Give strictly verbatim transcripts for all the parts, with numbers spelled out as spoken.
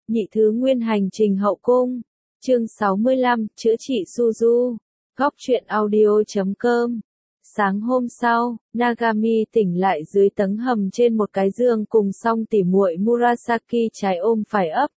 Nhị thứ nguyên hành trình hậu cung. Chương sáu mươi lăm, chữa trị Suzu. Góc truyện audio chấm com. Sáng hôm sau, Nagami tỉnh lại dưới tầng hầm trên một cái giường cùng song tỉ muội Murasaki trái ôm phải ấp.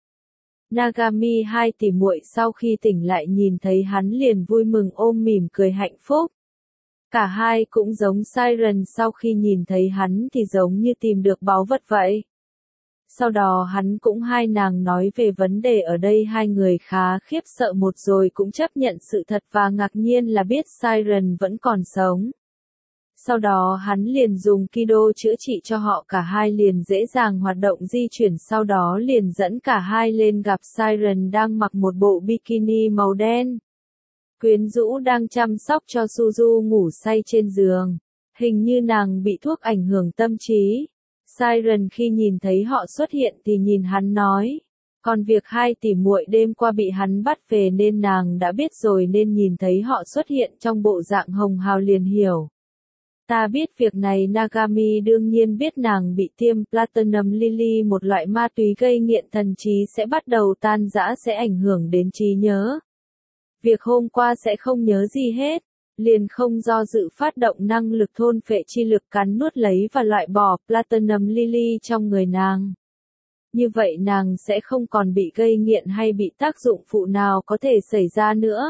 Nagami hai tỉ muội sau khi tỉnh lại nhìn thấy hắn liền vui mừng ôm mỉm cười hạnh phúc. Cả hai cũng giống Siren sau khi nhìn thấy hắn thì giống như tìm được báu vật vậy. Sau đó hắn cũng hai nàng nói về vấn đề ở đây, hai người khá khiếp sợ một rồi cũng chấp nhận sự thật và ngạc nhiên là biết Siren vẫn còn sống. Sau đó hắn liền dùng Kido chữa trị cho họ, cả hai liền dễ dàng hoạt động di chuyển, sau đó liền dẫn cả hai lên gặp Siren đang mặc một bộ bikini màu đen. Quyến rũ đang chăm sóc cho Suzu ngủ say trên giường. Hình như nàng bị thuốc ảnh hưởng tâm trí. Siren khi nhìn thấy họ xuất hiện thì nhìn hắn nói. Còn việc hai tỷ muội đêm qua bị hắn bắt về nên nàng đã biết rồi, nên nhìn thấy họ xuất hiện trong bộ dạng hồng hào liền hiểu. Ta biết việc này. Nagami đương nhiên biết nàng bị tiêm Platinum Lily, một loại ma túy gây nghiện, thần trí sẽ bắt đầu tan rã, sẽ ảnh hưởng đến trí nhớ. Việc hôm qua sẽ không nhớ gì hết, liền không do dự phát động năng lực thôn phệ chi lực, cắn nuốt lấy và loại bỏ Platinum Lily trong người nàng. Như vậy nàng sẽ không còn bị gây nghiện hay bị tác dụng phụ nào có thể xảy ra nữa.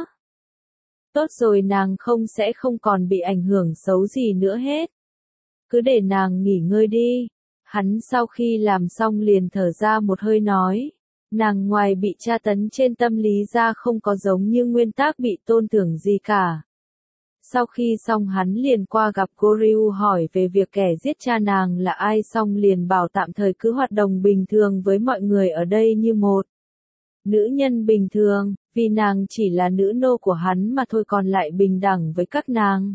Tốt rồi, nàng không sẽ không còn bị ảnh hưởng xấu gì nữa hết. Cứ để nàng nghỉ ngơi đi. Hắn sau khi làm xong liền thở ra một hơi nói. Nàng ngoài bị tra tấn trên tâm lý ra không có giống như nguyên tắc bị tôn thưởng gì cả. Sau khi xong hắn liền qua gặp Goryu hỏi về việc kẻ giết cha nàng là ai, xong liền bảo tạm thời cứ hoạt động bình thường với mọi người ở đây như một nữ nhân bình thường, vì nàng chỉ là nữ nô của hắn mà thôi, còn lại bình đẳng với các nàng.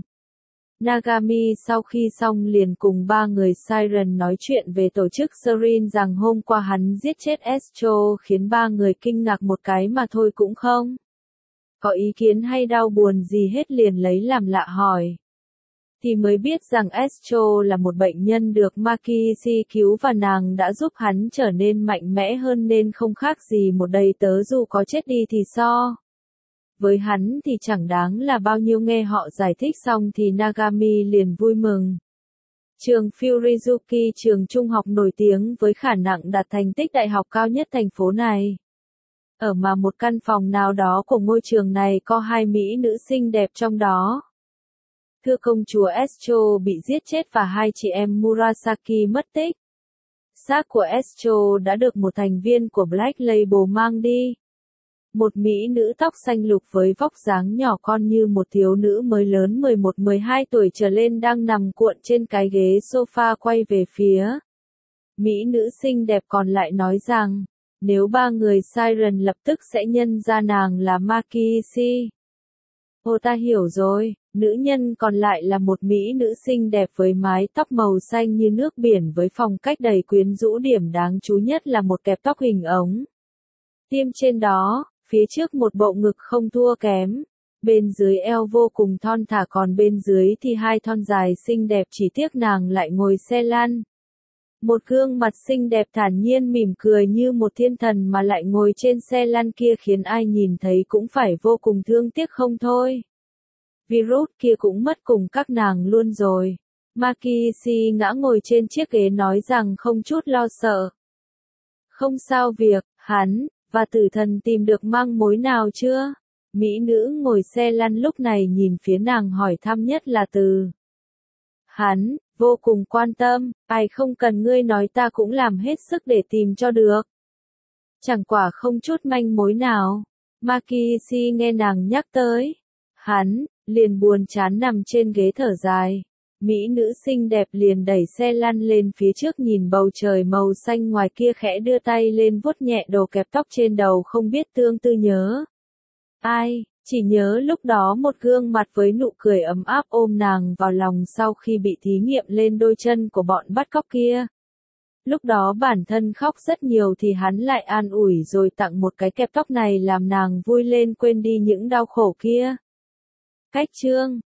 Nagami sau khi xong liền cùng ba người Siren nói chuyện về tổ chức Serin, rằng hôm qua hắn giết chết Estro, khiến ba người kinh ngạc một cái mà thôi, cũng không có ý kiến hay đau buồn gì hết, liền lấy làm lạ hỏi. Thì mới biết rằng Estro là một bệnh nhân được Makishi cứu và nàng đã giúp hắn trở nên mạnh mẽ hơn, nên không khác gì một đầy tớ, dù có chết đi thì so với hắn thì chẳng đáng là bao nhiêu. Nghe họ giải thích xong thì Nagami liền vui mừng. Trường Furizuki, trường trung học nổi tiếng với khả năng đạt thành tích đại học cao nhất thành phố này. Ở mà một căn phòng nào đó của ngôi trường này có hai mỹ nữ xinh đẹp trong đó. Thưa công chúa, Estro bị giết chết và hai chị em Murasaki mất tích. Xác của Estro đã được một thành viên của Black Label mang đi. Một mỹ nữ tóc xanh lục với vóc dáng nhỏ con như một thiếu nữ mới lớn mười một mười hai tuổi trở lên đang nằm cuộn trên cái ghế sofa quay về phía mỹ nữ xinh đẹp còn lại, nói rằng nếu ba người Siren lập tức sẽ nhận ra nàng là Makishi. Ô, ta hiểu rồi. Nữ nhân còn lại là một mỹ nữ xinh đẹp với mái tóc màu xanh như nước biển với phong cách đầy quyến rũ, điểm đáng chú nhất là một kẹp tóc hình ống tiêm trên đó, phía trước một bộ ngực không thua kém, bên dưới eo vô cùng thon thả, còn bên dưới thì hai thon dài xinh đẹp, chỉ tiếc nàng lại ngồi xe lăn. Một gương mặt xinh đẹp thản nhiên mỉm cười như một thiên thần mà lại ngồi trên xe lăn kia khiến ai nhìn thấy cũng phải vô cùng thương tiếc không thôi. Virus kia cũng mất cùng các nàng luôn rồi. Makishi ngã ngồi trên chiếc ghế nói rằng không chút lo sợ. Không sao, việc hắn và tử thần tìm được manh mối nào chưa? Mỹ nữ ngồi xe lăn lúc này nhìn phía nàng hỏi thăm, nhất là từ hắn, vô cùng quan tâm. Ai, không cần ngươi nói, ta cũng làm hết sức để tìm cho được. Chẳng quả không chút manh mối nào. Makishi nghe nàng nhắc tới hắn, liền buồn chán nằm trên ghế thở dài. Mỹ nữ xinh đẹp liền đẩy xe lăn lên phía trước, nhìn bầu trời màu xanh ngoài kia, khẽ đưa tay lên vuốt nhẹ đồ kẹp tóc trên đầu, không biết tương tư nhớ ai, chỉ nhớ lúc đó một gương mặt với nụ cười ấm áp ôm nàng vào lòng sau khi bị thí nghiệm lên đôi chân của bọn bắt cóc kia. Lúc đó bản thân khóc rất nhiều thì hắn lại an ủi rồi tặng một cái kẹp tóc này, làm nàng vui lên quên đi những đau khổ kia. Cách chương